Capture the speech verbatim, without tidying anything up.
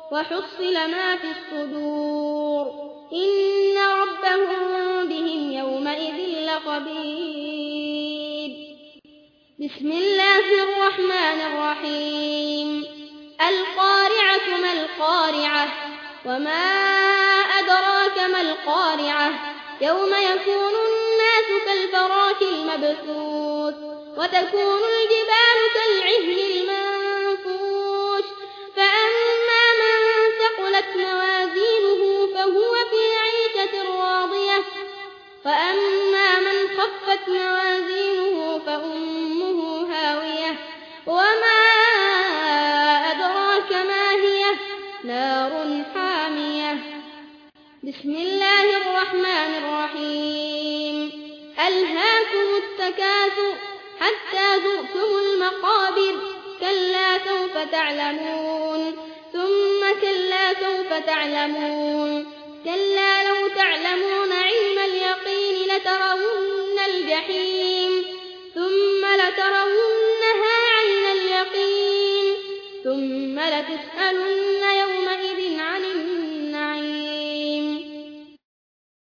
وحصل ما في الصدور إن ربهم بهم يومئذ لخبير. بسم الله الرحمن الرحيم. القارعة ما القارعة وما أدراك ما القارعة يوم يكون الناس كالفراش المبثوث وتكون الجبال كالعهن المنفوش فأما من ثقلت موازينه فهو في عيشة راضية وأما من خفت موازينه فأمه هاوية وما أدراك ما هي نار حامية. بسم الله الرحمن الرحيم. ألهاكم التكاثر حتى زرتم المقابر كلا سوف تعلمون ثم كلا سوف تعلمون كلا لو تعلمون علم اليقين لترون الجحيم ثم لترونها عين اليقين ثم لتسألن